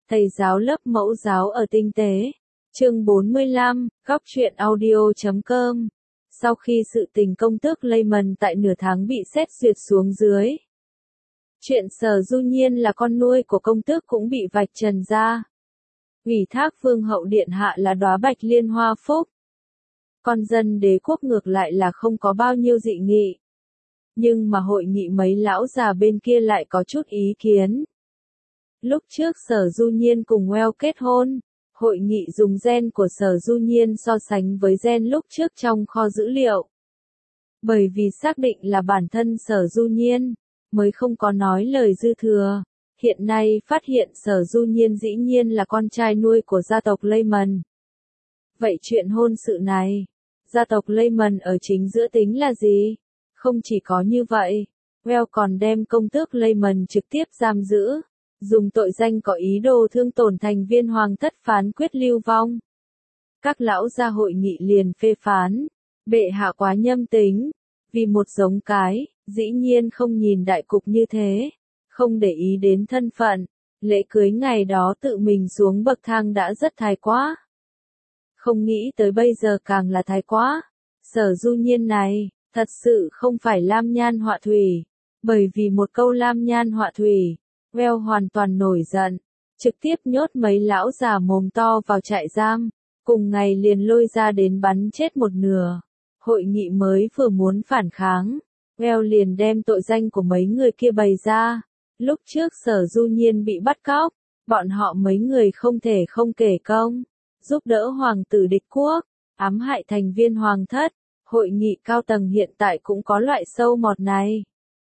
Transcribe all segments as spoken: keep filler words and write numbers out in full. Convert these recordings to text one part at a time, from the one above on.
Thầy giáo lớp mẫu giáo ở Tinh Tế. Chương bốn mươi lăm, góc truyện audio chấm com. Sau khi sự tình công tước Lehman tại nửa tháng bị xét duyệt xuống dưới, chuyện Sở Du Nhiên là con nuôi của công tước cũng bị vạch trần ra. Ủy thác vương hậu điện hạ là đóa bạch liên hoa phúc. Con dân đế quốc ngược lại là không có bao nhiêu dị nghị. Nhưng mà hội nghị mấy lão già bên kia lại có chút ý kiến. Lúc trước Sở Du Nhiên cùng Well kết hôn, hội nghị dùng gen của Sở Du Nhiên so sánh với gen lúc trước trong kho dữ liệu. Bởi vì xác định là bản thân Sở Du Nhiên, mới không có nói lời dư thừa. Hiện nay phát hiện Sở Du Nhiên dĩ nhiên là con trai nuôi của gia tộc Lehman. Vậy chuyện hôn sự này, gia tộc Lehman ở chính giữa tính là gì? Không chỉ có như vậy, Well còn đem công tước Lehman trực tiếp giam giữ, dùng tội danh có ý đồ thương tổn thành viên hoàng thất phán quyết lưu vong. Các lão gia hội nghị liền phê phán, bệ hạ quá nhâm tính, vì một giống cái, dĩ nhiên không nhìn đại cục như thế, không để ý đến thân phận, lễ cưới ngày đó tự mình xuống bậc thang đã rất thái quá. Không nghĩ tới bây giờ càng là thái quá. Sở Du Nhiên này, thật sự không phải lam nhan họa thủy, bởi vì một câu lam nhan họa thủy, Well hoàn toàn nổi giận, trực tiếp nhốt mấy lão già mồm to vào trại giam, cùng ngày liền lôi ra đến bắn chết một nửa. Hội nghị mới vừa muốn phản kháng, Well liền đem tội danh của mấy người kia bày ra. Lúc trước Sở Du Nhiên bị bắt cóc, bọn họ mấy người không thể không kể công, giúp đỡ hoàng tử địch quốc, ám hại thành viên hoàng thất. Hội nghị cao tầng hiện tại cũng có loại sâu mọt này.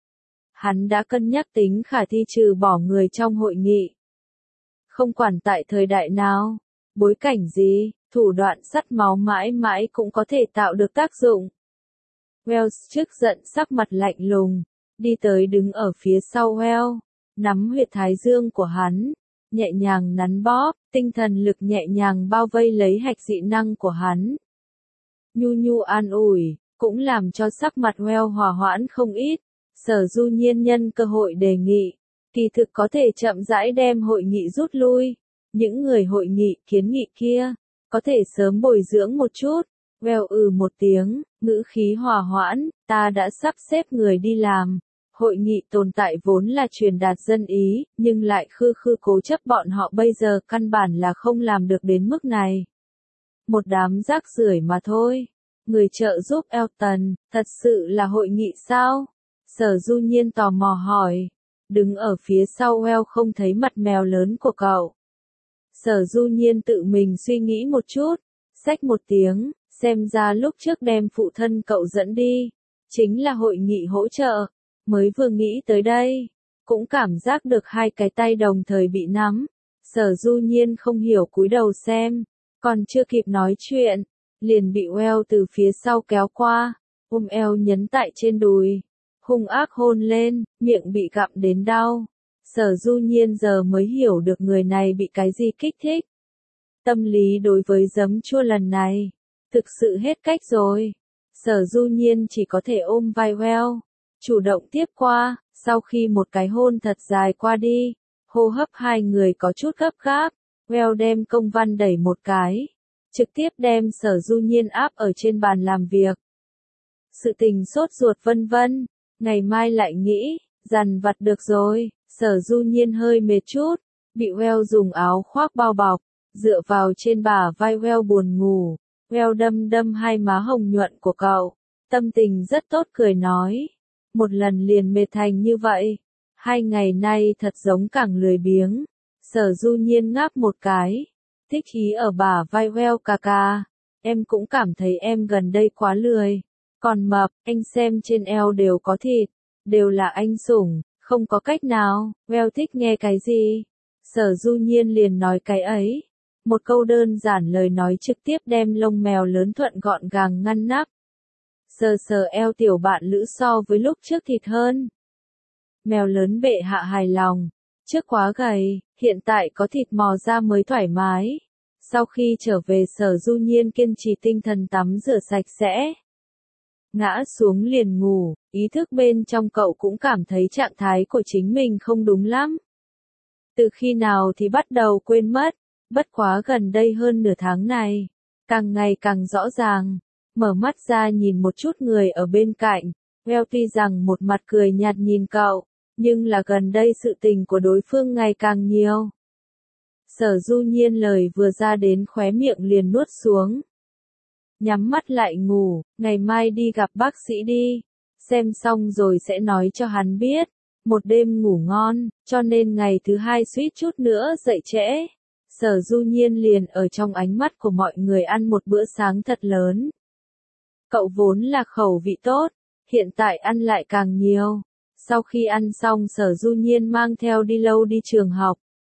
Hắn đã cân nhắc tính khả thi trừ bỏ người trong hội nghị. Không quản tại thời đại nào, bối cảnh gì, thủ đoạn sắt máu mãi mãi cũng có thể tạo được tác dụng. Wells trước giận sắc mặt lạnh lùng, đi tới đứng ở phía sau Well, nắm huyệt thái dương của hắn, nhẹ nhàng nắn bóp, tinh thần lực nhẹ nhàng bao vây lấy hạch dị năng của hắn. Nhu nhu an ủi, cũng làm cho sắc mặt Well hòa hoãn không ít. Sở Du Nhiên nhân cơ hội đề nghị, kỳ thực có thể chậm rãi đem hội nghị rút lui. Những người hội nghị kiến nghị kia, có thể sớm bồi dưỡng một chút. Well ừ một tiếng, ngữ khí hòa hoãn, ta đã sắp xếp người đi làm. Hội nghị tồn tại vốn là truyền đạt dân ý, nhưng lại khư khư cố chấp bọn họ bây giờ căn bản là không làm được đến mức này. Một đám rác rưởi mà thôi. Người trợ giúp Elton, thật sự là hội nghị sao? Sở Du Nhiên tò mò hỏi. Đứng ở phía sau Well không thấy mặt mèo lớn của cậu. Sở Du Nhiên tự mình suy nghĩ một chút, xách một tiếng, xem ra lúc trước đem phụ thân cậu dẫn đi, chính là hội nghị hỗ trợ, mới vừa nghĩ tới đây, cũng cảm giác được hai cái tay đồng thời bị nắm. Sở Du Nhiên không hiểu cúi đầu xem, còn chưa kịp nói chuyện, liền bị Well từ phía sau kéo qua, ôm eo nhấn tại trên đùi, hung ác hôn lên, miệng bị gặm đến đau. Sở Du Nhiên giờ mới hiểu được người này bị cái gì kích thích. Tâm lý đối với giấm chua lần này, thực sự hết cách rồi. Sở Du Nhiên chỉ có thể ôm vai Well, chủ động tiếp qua, sau khi một cái hôn thật dài qua đi, hô hấp hai người có chút gấp gáp, Well đem công văn đẩy một cái, trực tiếp đem Sở Du Nhiên áp ở trên bàn làm việc. Sự tình sốt ruột vân vân, ngày mai lại nghĩ, dằn vặt được rồi. Sở Du Nhiên hơi mệt chút, bị Well dùng áo khoác bao bọc, dựa vào trên bả vai Well buồn ngủ. Well đâm đâm hai má hồng nhuận của cậu, tâm tình rất tốt cười nói, một lần liền mệt thành như vậy, hai ngày nay thật giống càng lười biếng. Sở Du Nhiên ngáp một cái, thích ý ở bả vai Well cà cà, em cũng cảm thấy em gần đây quá lười, còn mập, anh xem trên eo đều có thịt, đều là anh sủng. Không có cách nào, Well thích nghe cái gì? Sở Du Nhiên liền nói cái ấy. Một câu đơn giản lời nói trực tiếp đem lông mèo lớn thuận gọn gàng ngăn nắp. Sờ sờ eo tiểu bạn lữ so với lúc trước thịt hơn. Mèo lớn bệ hạ hài lòng. Trước quá gầy, hiện tại có thịt mò ra mới thoải mái. Sau khi trở về Sở Du Nhiên kiên trì tinh thần tắm rửa sạch sẽ. Ngã xuống liền ngủ, ý thức bên trong cậu cũng cảm thấy trạng thái của chính mình không đúng lắm. Từ khi nào thì bắt đầu quên mất, bất quá gần đây hơn nửa tháng này, càng ngày càng rõ ràng, mở mắt ra nhìn một chút người ở bên cạnh, Well tuy rằng một mặt cười nhạt nhìn cậu, nhưng là gần đây sự tình của đối phương ngày càng nhiều. Sở Du Nhiên lời vừa ra đến khóe miệng liền nuốt xuống. Nhắm mắt lại ngủ, ngày mai đi gặp bác sĩ đi, xem xong rồi sẽ nói cho hắn biết, một đêm ngủ ngon, cho nên ngày thứ hai suýt chút nữa dậy trễ. Sở Du Nhiên liền ở trong ánh mắt của mọi người ăn một bữa sáng thật lớn. Cậu vốn là khẩu vị tốt, hiện tại ăn lại càng nhiều. Sau khi ăn xong Sở Du Nhiên mang theo đi lâu đi trường học.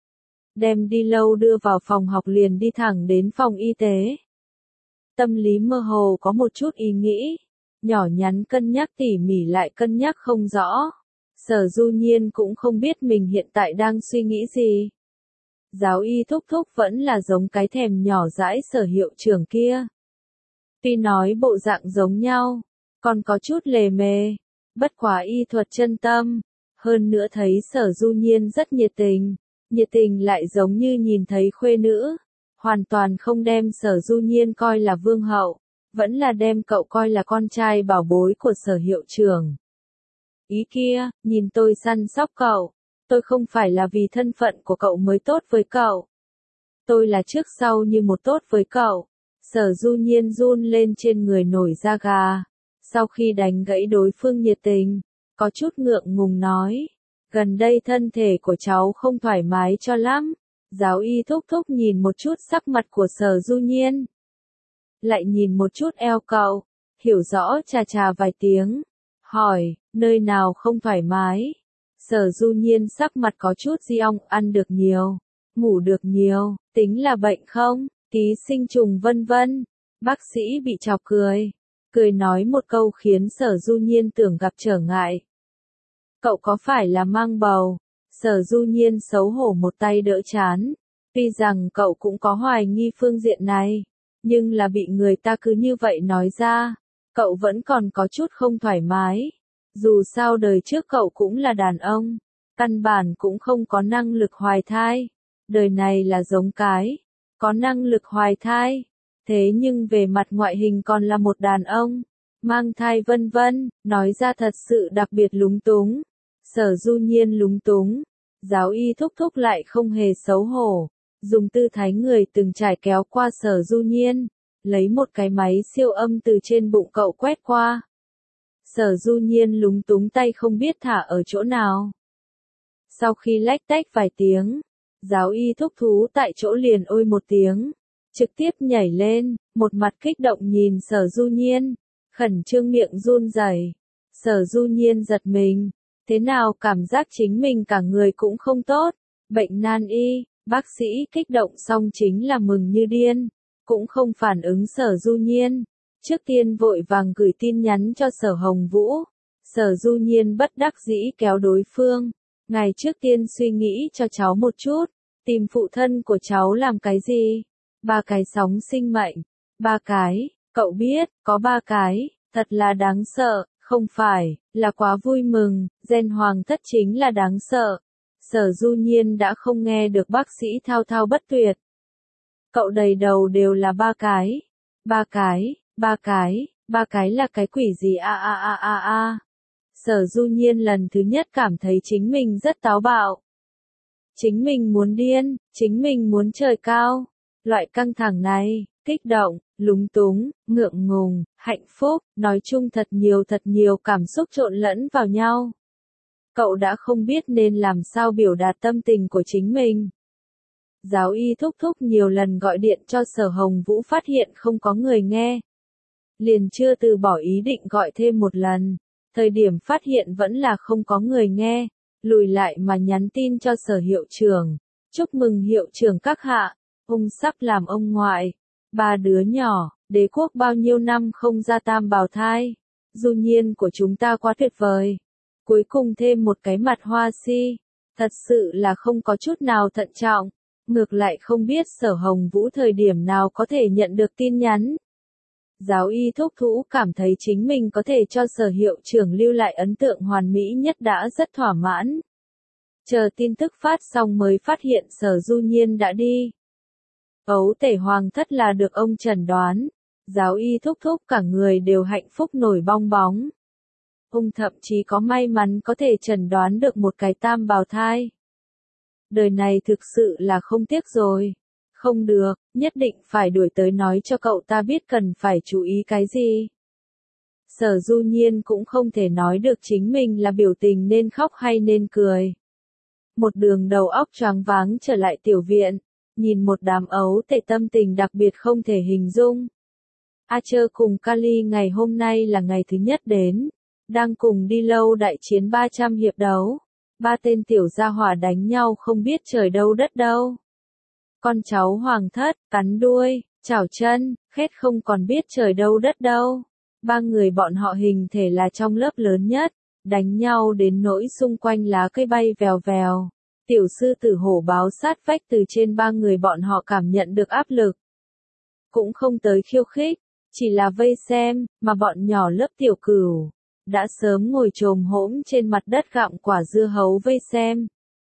Đem đi lâu đưa vào phòng học liền đi thẳng đến phòng y tế. Tâm lý mơ hồ có một chút ý nghĩ, nhỏ nhắn cân nhắc tỉ mỉ lại cân nhắc không rõ. Sở Du Nhiên cũng không biết mình hiện tại đang suy nghĩ gì. Giáo y thúc thúc vẫn là giống cái thèm nhỏ dãi sở hiệu trưởng kia. Tuy nói bộ dạng giống nhau, còn có chút lề mề, bất quá y thuật chân tâm, hơn nữa thấy Sở Du Nhiên rất nhiệt tình, nhiệt tình lại giống như nhìn thấy khuê nữ, hoàn toàn không đem Sở Du Nhiên coi là vương hậu, vẫn là đem cậu coi là con trai bảo bối của Sở hiệu trưởng. Ý kia, nhìn tôi săn sóc cậu, tôi không phải là vì thân phận của cậu mới tốt với cậu. Tôi là trước sau như một tốt với cậu. Sở Du Nhiên run lên trên người nổi da gà. Sau khi đánh gãy đối phương nhiệt tình, có chút ngượng ngùng nói. Gần đây thân thể của cháu không thoải mái cho lắm. Giáo y thúc thúc nhìn một chút sắc mặt của Sở Du Nhiên. Lại nhìn một chút eo cậu. Hiểu rõ chà chà vài tiếng. Hỏi, nơi nào không thoải mái? Sở Du Nhiên sắc mặt có chút di ong, ăn được nhiều, ngủ được nhiều, tính là bệnh không, ký sinh trùng vân vân. Bác sĩ bị chọc cười, cười nói một câu khiến Sở Du Nhiên tưởng gặp trở ngại. Cậu có phải là mang bầu? Sở Du Nhiên xấu hổ một tay đỡ chán, tuy rằng cậu cũng có hoài nghi phương diện này, nhưng là bị người ta cứ như vậy nói ra, cậu vẫn còn có chút không thoải mái. Dù sao đời trước cậu cũng là đàn ông, căn bản cũng không có năng lực hoài thai. Đời này là giống cái, có năng lực hoài thai, thế nhưng về mặt ngoại hình còn là một đàn ông, mang thai vân vân, nói ra thật sự đặc biệt lúng túng. Sở Du Nhiên lúng túng, giáo y thúc thúc lại không hề xấu hổ, dùng tư thái người từng trải kéo qua Sở Du Nhiên, lấy một cái máy siêu âm từ trên bụng cậu quét qua. Sở Du Nhiên lúng túng tay không biết thả ở chỗ nào. Sau khi lách tách vài tiếng, giáo y thúc thú tại chỗ liền ôi một tiếng, trực tiếp nhảy lên, một mặt kích động nhìn Sở Du Nhiên, khẩn trương miệng run rẩy. Sở Du Nhiên giật mình, thế nào cảm giác chính mình cả người cũng không tốt, bệnh nan y, bác sĩ kích động xong chính là mừng như điên, cũng không phản ứng Sở Du Nhiên. Trước tiên vội vàng gửi tin nhắn cho Sở Hồng Vũ. Sở Du Nhiên bất đắc dĩ kéo đối phương. Ngày trước tiên suy nghĩ cho cháu một chút. Tìm phụ thân của cháu làm cái gì? Ba cái sóng sinh mệnh. Ba cái, cậu biết, có ba cái, thật là đáng sợ, không phải, là quá vui mừng, gen hoàng thất chính là đáng sợ. Sở Du Nhiên đã không nghe được bác sĩ thao thao bất tuyệt. Cậu đầy đầu đều là ba cái. Ba cái. Ba cái, ba cái là cái quỷ gì a a a a a. Sở Du Nhiên lần thứ nhất cảm thấy chính mình rất táo bạo. Chính mình muốn điên, chính mình muốn trời cao. Loại căng thẳng này, kích động, lúng túng, ngượng ngùng, hạnh phúc, nói chung thật nhiều thật nhiều cảm xúc trộn lẫn vào nhau. Cậu đã không biết nên làm sao biểu đạt tâm tình của chính mình. Giáo y thúc thúc nhiều lần gọi điện cho Sở Hồng Vũ phát hiện không có người nghe. Liền chưa từ bỏ ý định gọi thêm một lần, thời điểm phát hiện vẫn là không có người nghe, lùi lại mà nhắn tin cho Sở hiệu trưởng, chúc mừng hiệu trưởng các hạ, ông sắp làm ông ngoại, ba đứa nhỏ, đế quốc bao nhiêu năm không ra tam bào thai, Du Nhiên của chúng ta quá tuyệt vời, cuối cùng thêm một cái mặt hoa si, thật sự là không có chút nào thận trọng, ngược lại không biết Sở Hồng Vũ thời điểm nào có thể nhận được tin nhắn. Giáo y thúc thú cảm thấy chính mình có thể cho Sở hiệu trưởng lưu lại ấn tượng hoàn mỹ nhất đã rất thỏa mãn. Chờ tin tức phát xong mới phát hiện Sở Du Nhiên đã đi. Ấu tể hoàng thất là được ông chẩn đoán. Giáo y thúc thúc cả người đều hạnh phúc nổi bong bóng. Ông thậm chí có may mắn có thể chẩn đoán được một cái tam bào thai. Đời này thực sự là không tiếc rồi. Không được, nhất định phải đuổi tới nói cho cậu ta biết cần phải chú ý cái gì. Sở Du Nhiên cũng không thể nói được chính mình là biểu tình nên khóc hay nên cười. Một đường đầu óc choáng váng trở lại tiểu viện, nhìn một đám ấu tể tâm tình đặc biệt không thể hình dung. Archer cùng Kali ngày hôm nay là ngày thứ nhất đến, đang cùng đi lâu đại chiến ba trăm hiệp đấu. Ba tên tiểu gia hỏa đánh nhau không biết trời đâu đất đâu. Con cháu hoàng thất, cắn đuôi, chảo chân, khét không còn biết trời đâu đất đâu. Ba người bọn họ hình thể là trong lớp lớn nhất, đánh nhau đến nỗi xung quanh lá cây bay vèo vèo. Tiểu sư tử hổ báo sát vách từ trên ba người bọn họ cảm nhận được áp lực. Cũng không tới khiêu khích, chỉ là vây xem, mà bọn nhỏ lớp tiểu cửu đã sớm ngồi chồm hổm trên mặt đất gặm quả dưa hấu vây xem.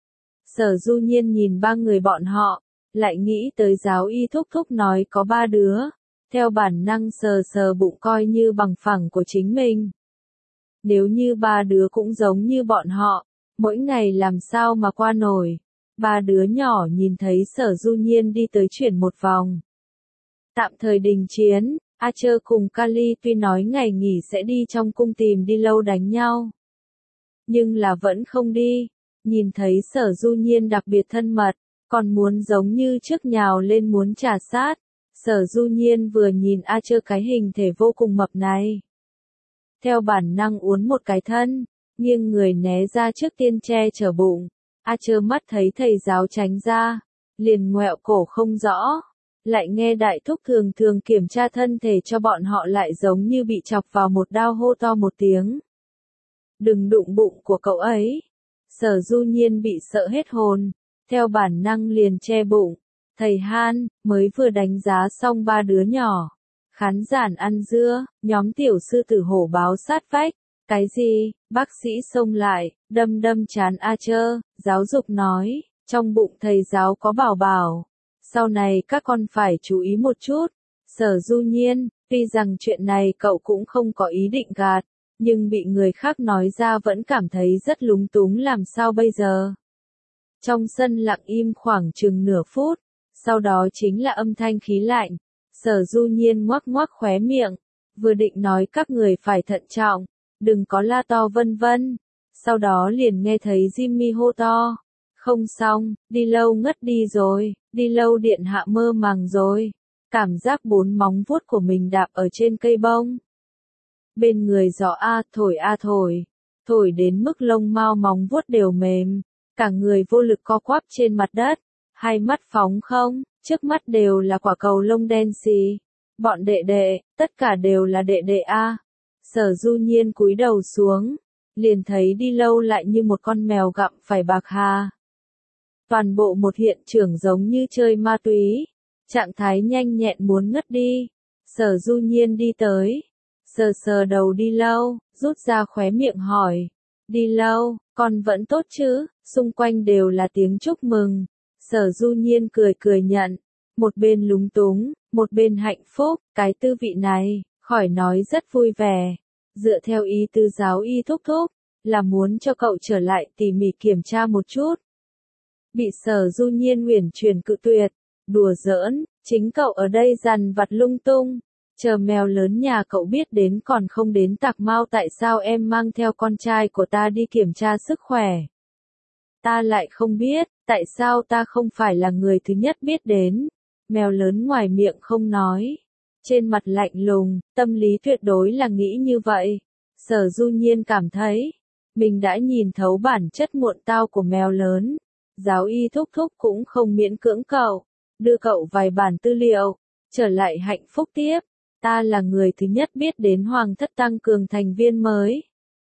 Sở Du Nhiên nhìn ba người bọn họ, lại nghĩ tới giáo y thúc thúc nói có ba đứa, theo bản năng sờ sờ bụng coi như bằng phẳng của chính mình. Nếu như ba đứa cũng giống như bọn họ, mỗi ngày làm sao mà qua nổi. Ba đứa nhỏ nhìn thấy Sở Du Nhiên đi tới chuyển một vòng. Tạm thời đình chiến, Archer cùng Kali tuy nói ngày nghỉ sẽ đi trong cung tìm đi lâu đánh nhau. Nhưng là vẫn không đi, nhìn thấy Sở Du Nhiên đặc biệt thân mật, còn muốn giống như trước nhào lên muốn trả sát. Sở Du Nhiên vừa nhìn Archer cái hình thể vô cùng mập này. Theo bản năng uốn một cái thân, nghiêng người né ra trước tiên che chở bụng. Archer mắt thấy thầy giáo tránh ra, liền ngoẹo cổ không rõ. Lại nghe đại thúc thường thường kiểm tra thân thể cho bọn họ lại giống như bị chọc vào một đao hô to một tiếng. Đừng đụng bụng của cậu ấy. Sở Du Nhiên bị sợ hết hồn, theo bản năng liền che bụng. Thầy Han, mới vừa đánh giá xong ba đứa nhỏ. Khán giản ăn dưa, nhóm tiểu sư tử hổ báo sát vách. Cái gì? Bác sĩ xông lại, đâm đâm chán Archer, giáo dục nói, trong bụng thầy giáo có bảo bảo. Sau này các con phải chú ý một chút. Sở Du Nhiên, tuy rằng chuyện này cậu cũng không có ý định gạt, nhưng bị người khác nói ra vẫn cảm thấy rất lúng túng làm sao bây giờ. Trong sân lặng im khoảng chừng nửa phút, sau đó chính là âm thanh khí lạnh. Sở Du Nhiên ngoác ngoác khóe miệng, vừa định nói các người phải thận trọng, đừng có la to vân vân. Sau đó liền nghe thấy Jimmy hô to. Không xong, đi lâu ngất đi rồi, đi lâu điện hạ mơ màng rồi. Cảm giác bốn móng vuốt của mình đạp ở trên cây bông. Bên người gió a thổi a thổi, thổi đến mức lông mao móng vuốt đều mềm, cả người vô lực co quắp trên mặt đất, hai mắt phóng không, trước mắt đều là quả cầu lông đen xì. Bọn đệ đệ, tất cả đều là đệ đệ a. Sở Du Nhiên cúi đầu xuống, liền thấy đi lâu lại như một con mèo gặm phải bạc hà. Toàn bộ một hiện trường giống như chơi ma túy, trạng thái nhanh nhẹn muốn ngất đi. Sở Du Nhiên đi tới, sờ sờ đầu đi lâu, rút ra khóe miệng hỏi, đi lâu, con vẫn tốt chứ? Xung quanh đều là tiếng chúc mừng. Sở Du Nhiên cười cười nhận, một bên lúng túng, một bên hạnh phúc, cái tư vị này, khỏi nói rất vui vẻ. Dựa theo ý tư giáo y thúc thúc, là muốn cho cậu trở lại tỉ mỉ kiểm tra một chút. Bị Sở Du Nhiên uyển chuyển cự tuyệt, đùa giỡn, chính cậu ở đây dằn vặt lung tung, chờ mèo lớn nhà cậu biết đến còn không đến tạc mau tại sao em mang theo con trai của ta đi kiểm tra sức khỏe. Ta lại không biết, tại sao ta không phải là người thứ nhất biết đến. Mèo lớn ngoài miệng không nói, trên mặt lạnh lùng, tâm lý tuyệt đối là nghĩ như vậy. Sở Du Nhiên cảm thấy, mình đã nhìn thấu bản chất muộn tao của mèo lớn. Giáo y thúc thúc cũng không miễn cưỡng cậu, đưa cậu vài bản tư liệu, trở lại hạnh phúc tiếp. Ta là người thứ nhất biết đến hoàng thất tăng cường thành viên mới.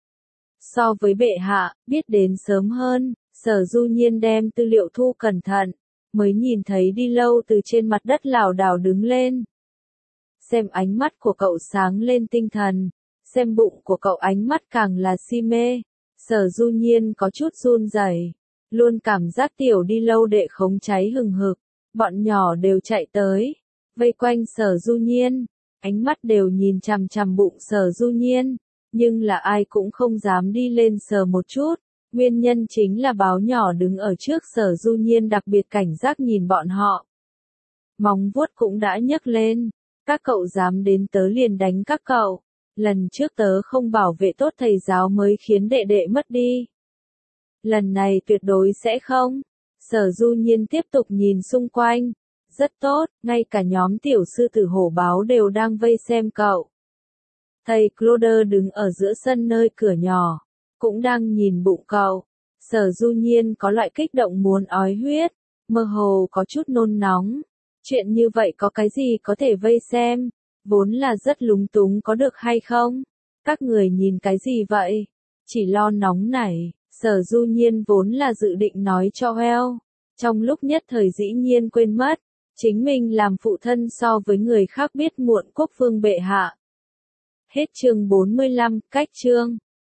So với bệ hạ, biết đến sớm hơn, Sở Du Nhiên đem tư liệu thu cẩn thận, mới nhìn thấy đi lâu từ trên mặt đất lảo đảo đứng lên. Xem ánh mắt của cậu sáng lên tinh thần, xem bụng của cậu ánh mắt càng là si mê. Sở Du Nhiên có chút run rẩy, Luôn cảm giác tiểu đi lâu đệ khống cháy hừng hực, bọn nhỏ đều chạy tới, vây quanh Sở Du Nhiên, ánh mắt đều nhìn chằm chằm bụng Sở Du Nhiên, nhưng là ai cũng không dám đi lên sờ một chút, nguyên nhân chính là báo nhỏ đứng ở trước Sở Du Nhiên đặc biệt cảnh giác nhìn bọn họ. Móng vuốt cũng đã nhấc lên, các cậu dám đến tớ liền đánh các cậu, lần trước tớ không bảo vệ tốt thầy giáo mới khiến đệ đệ mất đi. Lần này tuyệt đối sẽ không. Sở Du Nhiên tiếp tục nhìn xung quanh. Rất tốt, ngay cả nhóm tiểu sư tử hổ báo đều đang vây xem cậu. Thầy Claude đứng ở giữa sân nơi cửa nhỏ, cũng đang nhìn bụng cậu. Sở Du Nhiên có loại kích động muốn ói huyết, mơ hồ có chút nôn nóng. Chuyện như vậy có cái gì có thể vây xem, vốn là rất lúng túng có được hay không? Các người nhìn cái gì vậy? Chỉ lo nóng nảy. Sở Du Nhiên vốn là dự định nói cho Heo, trong lúc nhất thời dĩ nhiên quên mất, chính mình làm phụ thân so với người khác biết muộn quốc vương bệ hạ. Hết chương bốn mươi lăm, cách chương.